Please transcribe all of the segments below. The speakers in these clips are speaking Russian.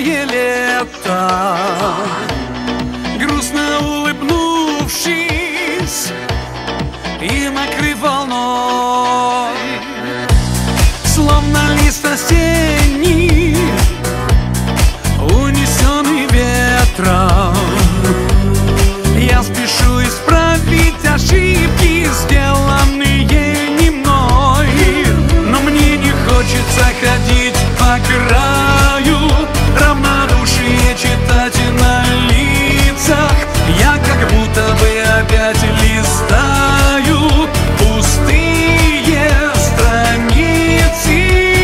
теплое лето, грустно улыбнувшись и накрыв волной, словно лист осенний, унесенный ветром. Я спешу исправить ошибки, сделанные не мной, но мне не хочется ходить по краю, равнодушие читать на лицах. Я как будто бы опять листаю пустые страницы.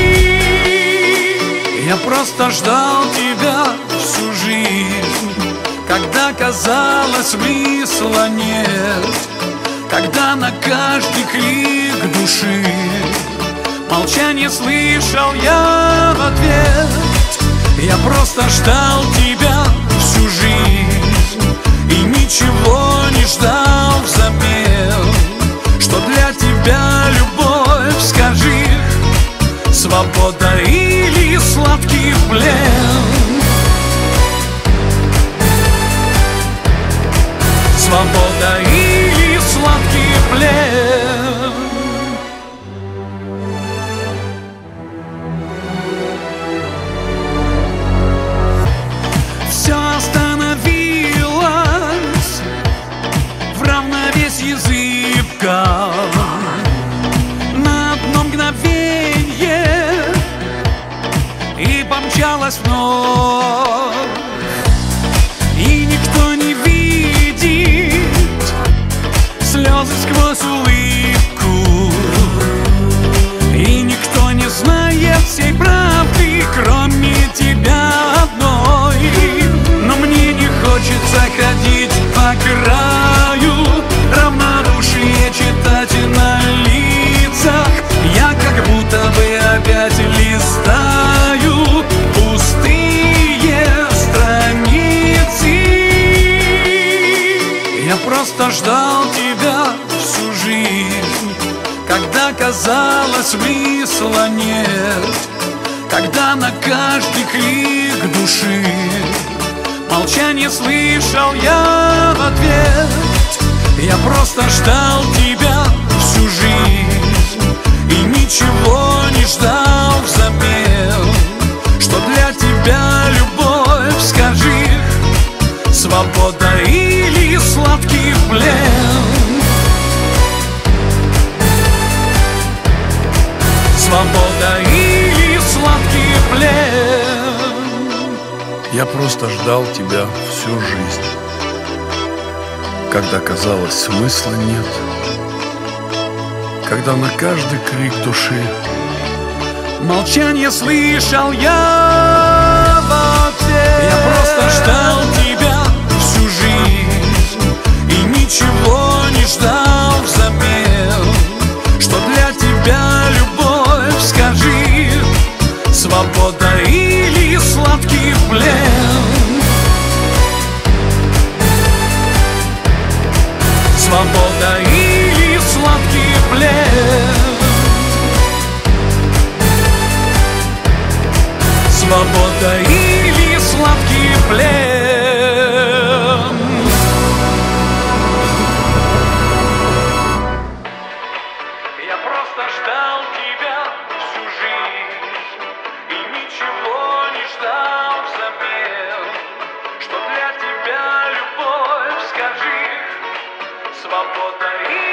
Я просто ждал тебя всю жизнь, когда казалось смысла нет, когда на каждый крик души молчание слышал я в ответ. Я просто ждал тебя всю жизнь и ничего не ждал взамен. Что для тебя любовь, скажи, свобода или сладкий плен? Свобода или сладкий плен? Все остановилось в равновесии зыбко, на одно мгновенье, и помчалось вновь. И никто не видит слезы сквозь улыбку, и никто не знает всей правды, кроме тебя одной. Но мне не хочется ходить по краю, равнодушие читать на лицах. Я как будто бы опять листаю пустые страницы. Я просто ждал тебя всю жизнь, когда казалось смысла нет, когда на каждый крик души молчание слышал я в ответ. Я просто ждал тебя всю жизнь и ничего не ждал взамен. Что для тебя любовь, скажи, свобода или сладкий плен? Свобода или сладкий плен? Я просто ждал тебя всю жизнь, когда казалось смысла нет, когда на каждый крик души молчание слышал я в ответ. Я просто ждал тебя всю жизнь и ничего не ждал взамен. Что для тебя любовь, скажи, свобода или сладкий плен? Свобода или сладкий плен? Свобода или сладкий плен? Я просто ждал тебя всю жизнь и ничего не ждал взамен. Что для тебя любовь, скажи, свобода или